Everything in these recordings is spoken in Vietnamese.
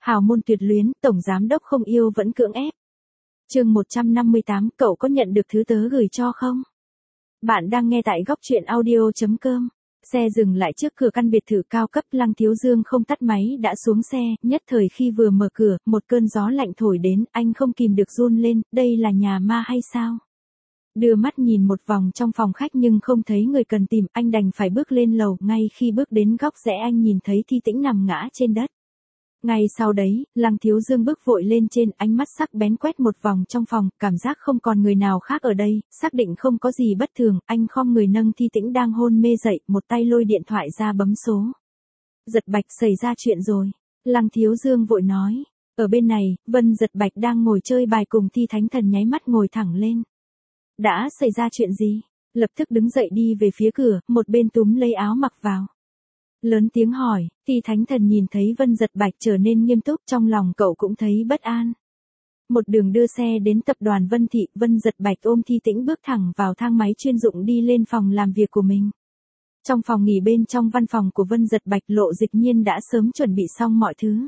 Hào môn tuyệt luyến, tổng giám đốc không yêu vẫn cưỡng ép. Chương 158, cậu có nhận được thứ tớ gửi cho không? Bạn đang nghe tại góc truyện audio.com. Xe dừng lại trước cửa căn biệt thự cao cấp, Lăng Thiếu Dương không tắt máy đã xuống xe, nhất thời khi vừa mở cửa, một cơn gió lạnh thổi đến, anh không kìm được run lên, đây là nhà ma hay sao? Đưa mắt nhìn một vòng trong phòng khách nhưng không thấy người cần tìm, anh đành phải bước lên lầu, ngay khi bước đến góc rẽ anh nhìn thấy Thi Tĩnh nằm ngã trên đất. Ngay sau đấy, Lăng Thiếu Dương bước vội lên trên, ánh mắt sắc bén quét một vòng trong phòng, cảm giác không còn người nào khác ở đây, xác định không có gì bất thường, anh khom người nâng Thi Tĩnh đang hôn mê dậy, một tay lôi điện thoại ra bấm số. Giật Bạch, xảy ra chuyện rồi. Lăng Thiếu Dương vội nói. Ở bên này, Vân Giật Bạch đang ngồi chơi bài cùng Thi Thánh Thần nháy mắt ngồi thẳng lên. Đã xảy ra chuyện gì? Lập tức đứng dậy đi về phía cửa, một bên túm lấy áo mặc vào. Lớn tiếng hỏi, Thi Thánh Thần nhìn thấy Vân Giật Bạch trở nên nghiêm túc, trong lòng cậu cũng thấy bất an. Một đường đưa xe đến tập đoàn Vân Thị, Vân Giật Bạch ôm Thi Tĩnh bước thẳng vào thang máy chuyên dụng đi lên phòng làm việc của mình. Trong phòng nghỉ bên trong văn phòng của Vân Giật Bạch, Lộ Dịch Nhiên đã sớm chuẩn bị xong mọi thứ.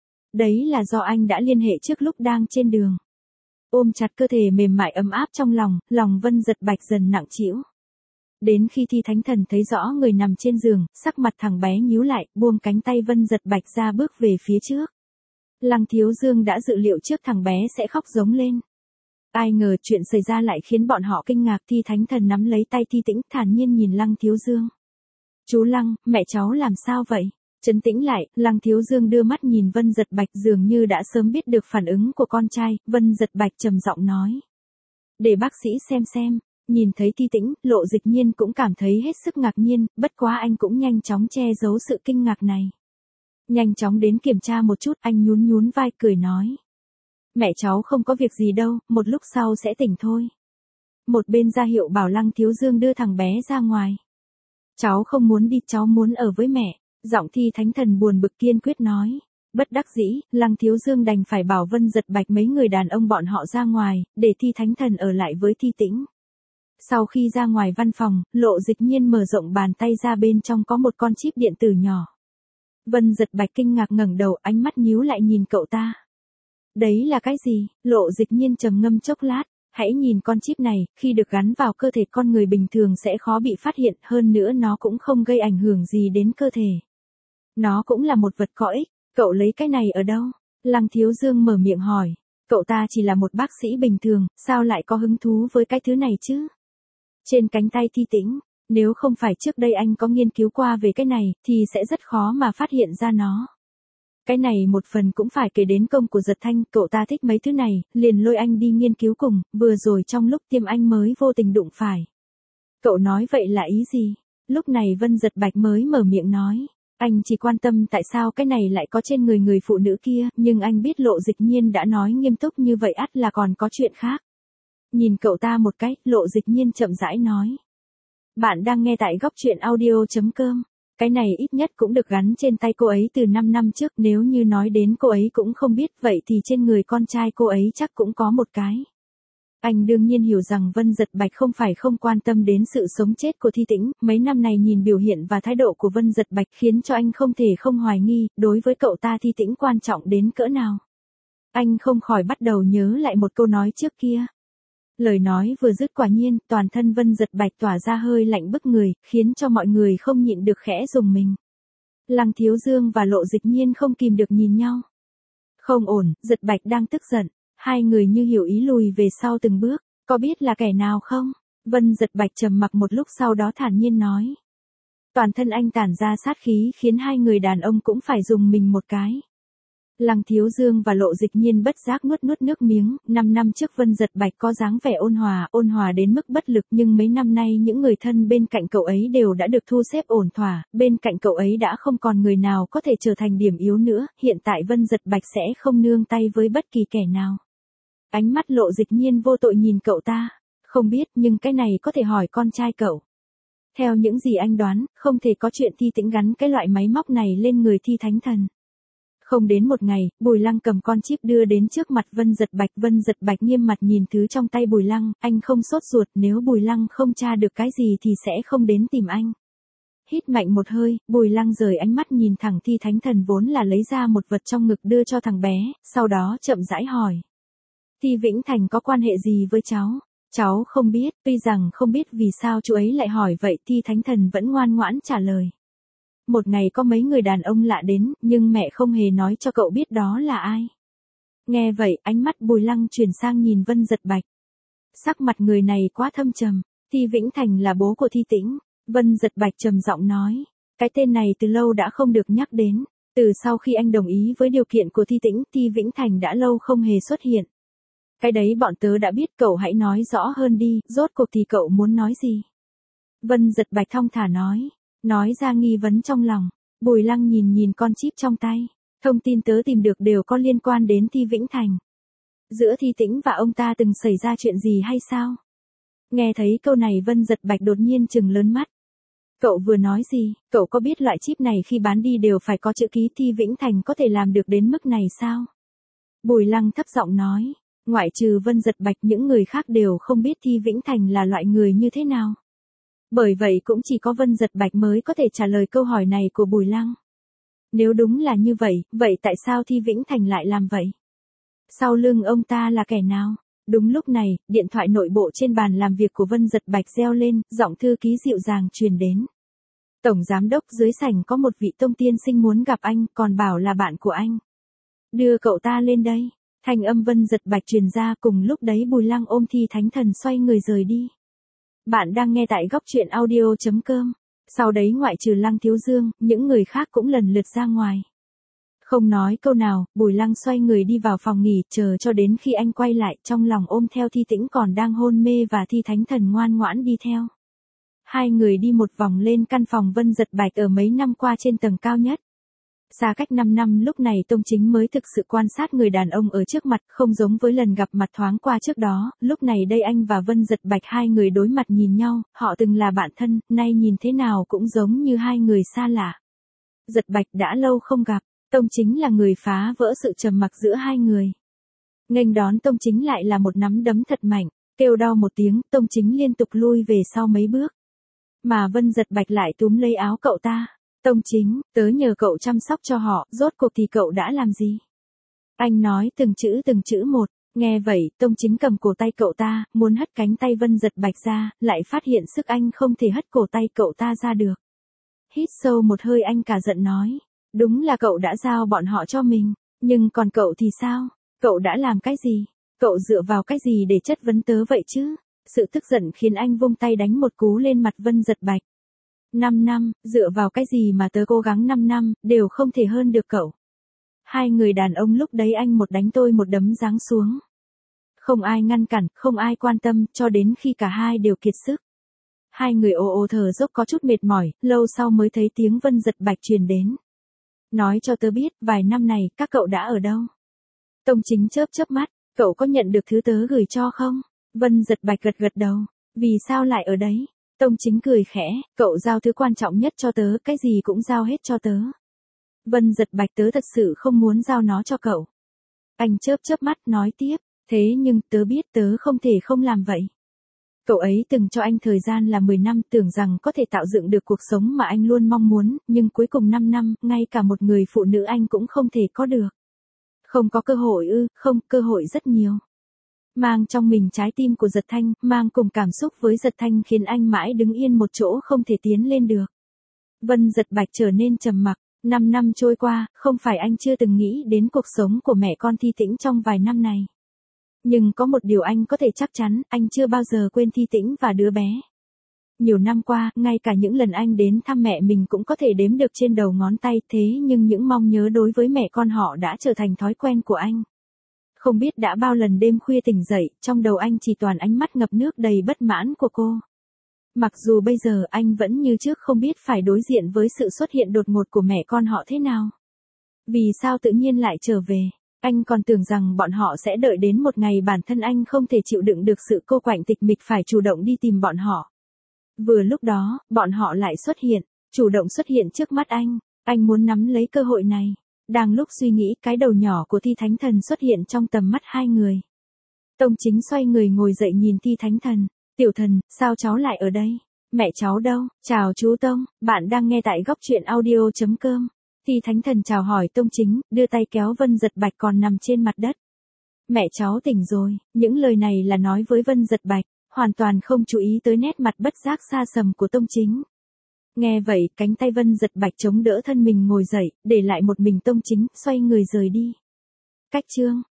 Đấy là do anh đã liên hệ trước lúc đang trên đường. Ôm chặt cơ thể mềm mại ấm áp trong lòng Vân Giật Bạch dần nặng trĩu. Đến khi Thi Thánh Thần thấy rõ người nằm trên giường, sắc mặt thằng bé nhíu lại, buông cánh tay Vân Giật Bạch ra bước về phía trước. Lăng Thiếu Dương đã dự liệu trước thằng bé sẽ khóc giống lên. Ai ngờ chuyện xảy ra lại khiến bọn họ kinh ngạc. Thi Thánh Thần nắm lấy tay Thi Tĩnh, thản nhiên nhìn Lăng Thiếu Dương. Chú Lăng, mẹ cháu làm sao vậy? Trấn tĩnh lại, Lăng Thiếu Dương đưa mắt nhìn Vân Giật Bạch, dường như đã sớm biết được phản ứng của con trai. Vân Giật Bạch trầm giọng nói. Để bác sĩ xem. Nhìn thấy Thi Tĩnh, Lộ Dịch Nhiên cũng cảm thấy hết sức ngạc nhiên, bất quá anh cũng nhanh chóng che giấu sự kinh ngạc này. Nhanh chóng đến kiểm tra một chút, anh nhún vai cười nói. Mẹ cháu không có việc gì đâu, một lúc sau sẽ tỉnh thôi. Một bên ra hiệu bảo Lăng Thiếu Dương đưa thằng bé ra ngoài. Cháu không muốn đi, cháu muốn ở với mẹ. Giọng Thi Thánh Thần buồn bực kiên quyết nói. Bất đắc dĩ, Lăng Thiếu Dương đành phải bảo Vân Giật Bạch mấy người đàn ông bọn họ ra ngoài, để Thi Thánh Thần ở lại với Thi Tĩnh. Sau khi ra ngoài văn phòng, Lộ Dịch Nhiên mở rộng bàn tay ra, bên trong có một con chip điện tử nhỏ. Vân Giật Bạch kinh ngạc ngẩng đầu, ánh mắt nhíu lại nhìn cậu ta. Đấy là cái gì? Lộ Dịch Nhiên trầm ngâm chốc lát. Hãy nhìn con chip này, khi được gắn vào cơ thể con người bình thường sẽ khó bị phát hiện, hơn nữa nó cũng không gây ảnh hưởng gì đến cơ thể. Nó cũng là một vật có ích, cậu lấy cái này ở đâu? Lăng Thiếu Dương mở miệng hỏi. Cậu ta chỉ là một bác sĩ bình thường, sao lại có hứng thú với cái thứ này chứ? Trên cánh tay Thi Tĩnh, nếu không phải trước đây anh có nghiên cứu qua về cái này, thì sẽ rất khó mà phát hiện ra nó. Cái này một phần cũng phải kể đến công của Giật Thanh, cậu ta thích mấy thứ này, liền lôi anh đi nghiên cứu cùng, vừa rồi trong lúc tiêm anh mới vô tình đụng phải. Cậu nói vậy là ý gì? Lúc này Vân Giật Bạch mới mở miệng nói. Anh chỉ quan tâm tại sao cái này lại có trên người phụ nữ kia, nhưng anh biết Lộ Dịch Nhiên đã nói nghiêm túc như vậy ắt là còn có chuyện khác. Nhìn cậu ta một cái, Lộ Dịch Nhiên chậm rãi nói. Bạn đang nghe tại góc truyện audio.com. Cái này ít nhất cũng được gắn trên tay cô ấy từ 5 năm trước, nếu như nói đến cô ấy cũng không biết, vậy thì trên người con trai cô ấy chắc cũng có một cái. Anh đương nhiên hiểu rằng Vân Giật Bạch không phải không quan tâm đến sự sống chết của Thi Tĩnh, mấy năm này nhìn biểu hiện và thái độ của Vân Giật Bạch khiến cho anh không thể không hoài nghi, đối với cậu ta Thi Tĩnh quan trọng đến cỡ nào. Anh không khỏi bắt đầu nhớ lại một câu nói trước kia. Lời nói vừa dứt quả nhiên, toàn thân Vân Giật Bạch tỏa ra hơi lạnh bức người, khiến cho mọi người không nhịn được khẽ rùng mình. Lăng Thiếu Dương và Lộ Dịch Nhiên không kìm được nhìn nhau. Không ổn, Giật Bạch đang tức giận. Hai người như hiểu ý lùi về sau từng bước. Có biết là kẻ nào không? Vân Giật Bạch trầm mặc một lúc sau đó thản nhiên nói. Toàn thân anh tản ra sát khí khiến hai người đàn ông cũng phải dùng mình một cái. Lăng Thiếu Dương và Lộ Dịch Nhiên bất giác nuốt nước miếng. 5 năm trước Vân Giật Bạch có dáng vẻ ôn hòa đến mức bất lực, nhưng mấy năm nay những người thân bên cạnh cậu ấy đều đã được thu xếp ổn thỏa, bên cạnh cậu ấy đã không còn người nào có thể trở thành điểm yếu nữa, hiện tại Vân Giật Bạch sẽ không nương tay với bất kỳ kẻ nào. Ánh mắt Lộ Dịch Nhiên vô tội nhìn cậu ta, không biết nhưng cái này có thể hỏi con trai cậu. Theo những gì anh đoán, không thể có chuyện Thi Tĩnh gắn cái loại máy móc này lên người Thi Thánh Thần. Không đến một ngày, Bùi Lăng cầm con chip đưa đến trước mặt Vân Giật Bạch. Vân Giật Bạch nghiêm mặt nhìn thứ trong tay Bùi Lăng, anh không sốt ruột, nếu Bùi Lăng không tra được cái gì thì sẽ không đến tìm anh. Hít mạnh một hơi, Bùi Lăng rời ánh mắt nhìn thẳng Thi Thánh Thần vốn là lấy ra một vật trong ngực đưa cho thằng bé, sau đó chậm rãi hỏi. Thi Vĩnh Thành có quan hệ gì với cháu? Cháu không biết, tuy rằng không biết vì sao chú ấy lại hỏi vậy, Thi Thánh Thần vẫn ngoan ngoãn trả lời. Một ngày có mấy người đàn ông lạ đến, nhưng mẹ không hề nói cho cậu biết đó là ai. Nghe vậy, ánh mắt Bùi Lăng chuyển sang nhìn Vân Giật Bạch. Sắc mặt người này quá thâm trầm. Thi Vĩnh Thành là bố của Thi Tĩnh. Vân Giật Bạch trầm giọng nói. Cái tên này từ lâu đã không được nhắc đến. Từ sau khi anh đồng ý với điều kiện của Thi Tĩnh, Thi Vĩnh Thành đã lâu không hề xuất hiện. Cái đấy bọn tớ đã biết, cậu hãy nói rõ hơn đi, rốt cuộc thì cậu muốn nói gì? Vân Giật Bạch thong thả nói ra nghi vấn trong lòng. Bùi Lăng nhìn con chip trong tay. Thông tin tớ tìm được đều có liên quan đến Thi Vĩnh Thành. Giữa Thi Tĩnh và ông ta từng xảy ra chuyện gì hay sao? Nghe thấy câu này Vân Giật Bạch đột nhiên trừng lớn mắt. Cậu vừa nói gì? Cậu có biết loại chip này khi bán đi đều phải có chữ ký Thi Vĩnh Thành có thể làm được đến mức này sao? Bùi Lăng thấp giọng nói. Ngoại trừ Vân Giật Bạch, những người khác đều không biết Thi Vĩnh Thành là loại người như thế nào. Bởi vậy cũng chỉ có Vân Giật Bạch mới có thể trả lời câu hỏi này của Bùi Lăng. Nếu đúng là như vậy, vậy tại sao Thi Vĩnh Thành lại làm vậy? Sau lưng ông ta là kẻ nào? Đúng lúc này, điện thoại nội bộ trên bàn làm việc của Vân Giật Bạch reo lên, giọng thư ký dịu dàng truyền đến. Tổng giám đốc, dưới sảnh có một vị tông tiên sinh muốn gặp anh, còn bảo là bạn của anh. Đưa cậu ta lên đây. Thanh âm Vân Giật Bạch truyền ra, cùng lúc đấy Bùi Lăng ôm Thi Thánh Thần xoay người rời đi. Bạn đang nghe tại góc truyện audio.com. Sau đấy ngoại trừ Lăng Thiếu Dương, những người khác cũng lần lượt ra ngoài. Không nói câu nào, Bùi Lăng xoay người đi vào phòng nghỉ, chờ cho đến khi anh quay lại, trong lòng ôm theo Thi Tĩnh còn đang hôn mê và Thi Thánh Thần ngoan ngoãn đi theo. Hai người đi một vòng lên căn phòng Vân Giật Bạch ở mấy năm qua trên tầng cao nhất. Xa cách 5 năm lúc này Tông Chính mới thực sự quan sát người đàn ông ở trước mặt, không giống với lần gặp mặt thoáng qua trước đó, lúc này đây anh và Vân Giật Bạch hai người đối mặt nhìn nhau, họ từng là bạn thân, nay nhìn thế nào cũng giống như hai người xa lạ. Giật Bạch đã lâu không gặp, Tông Chính là người phá vỡ sự trầm mặc giữa hai người. Nghênh đón Tông Chính lại là một nắm đấm thật mạnh, kêu đau một tiếng, Tông Chính liên tục lui về sau mấy bước. Mà Vân Giật Bạch lại túm lấy áo cậu ta. Tông Chính, tớ nhờ cậu chăm sóc cho họ, rốt cuộc thì cậu đã làm gì? Anh nói từng chữ một, nghe vậy, Tông Chính cầm cổ tay cậu ta, muốn hất cánh tay Vân Giật Bạch ra, lại phát hiện sức anh không thể hất cổ tay cậu ta ra được. Hít sâu một hơi anh cả giận nói, đúng là cậu đã giao bọn họ cho mình, nhưng còn cậu thì sao? Cậu đã làm cái gì? Cậu dựa vào cái gì để chất vấn tớ vậy chứ? Sự tức giận khiến anh vung tay đánh một cú lên mặt Vân Giật Bạch. 5 năm, dựa vào cái gì mà tớ cố gắng 5 năm, đều không thể hơn được cậu. Hai người đàn ông lúc đấy anh một đánh tôi một đấm giáng xuống. Không ai ngăn cản, không ai quan tâm, cho đến khi cả hai đều kiệt sức. Hai người ồ ồ thở dốc có chút mệt mỏi, lâu sau mới thấy tiếng Vân Giật Bạch truyền đến. Nói cho tớ biết, vài năm này, các cậu đã ở đâu? Tông Chính chớp mắt, cậu có nhận được thứ tớ gửi cho không? Vân Giật Bạch gật đầu, vì sao lại ở đấy? Tông Chính cười khẽ, cậu giao thứ quan trọng nhất cho tớ, cái gì cũng giao hết cho tớ. Vân Giật Bạch, tớ thật sự không muốn giao nó cho cậu. Anh chớp mắt nói tiếp, thế nhưng tớ biết tớ không thể không làm vậy. Cậu ấy từng cho anh thời gian là 10 năm, tưởng rằng có thể tạo dựng được cuộc sống mà anh luôn mong muốn, nhưng cuối cùng 5 năm, ngay cả một người phụ nữ anh cũng không thể có được. Không có cơ hội ư? Không, cơ hội rất nhiều. Mang trong mình trái tim của Giật Thanh, mang cùng cảm xúc với Giật Thanh khiến anh mãi đứng yên một chỗ không thể tiến lên được. Vân Giật Bạch trở nên trầm mặc, 5 năm trôi qua, không phải anh chưa từng nghĩ đến cuộc sống của mẹ con Thi Tĩnh trong vài năm này. Nhưng có một điều anh có thể chắc chắn, anh chưa bao giờ quên Thi Tĩnh và đứa bé. Nhiều năm qua, ngay cả những lần anh đến thăm mẹ mình cũng có thể đếm được trên đầu ngón tay, thế nhưng những mong nhớ đối với mẹ con họ đã trở thành thói quen của anh. Không biết đã bao lần đêm khuya tỉnh dậy, trong đầu anh chỉ toàn ánh mắt ngập nước đầy bất mãn của cô. Mặc dù bây giờ anh vẫn như trước không biết phải đối diện với sự xuất hiện đột ngột của mẹ con họ thế nào. Vì sao tự nhiên lại trở về? Anh còn tưởng rằng bọn họ sẽ đợi đến một ngày bản thân anh không thể chịu đựng được sự cô quạnh tịch mịch phải chủ động đi tìm bọn họ. Vừa lúc đó, bọn họ lại xuất hiện, chủ động xuất hiện trước mắt anh muốn nắm lấy cơ hội này. Đang lúc suy nghĩ, cái đầu nhỏ của Thi Thánh Thần xuất hiện trong tầm mắt hai người. Tông Chính xoay người ngồi dậy nhìn Thi Thánh Thần, tiểu thần, sao cháu lại ở đây? Mẹ cháu đâu? Chào chú Tông, bạn đang nghe tại góc truyện audio.com. Ti Thánh Thần chào hỏi Tông Chính, đưa tay kéo Vân Giật Bạch còn nằm trên mặt đất. Mẹ cháu tỉnh rồi, những lời này là nói với Vân Giật Bạch, hoàn toàn không chú ý tới nét mặt bất giác xa sầm của Tông Chính. Nghe vậy, cánh tay Vân Giật Bạch chống đỡ thân mình ngồi dậy, để lại một mình Tông Chính, xoay người rời đi. Cách chương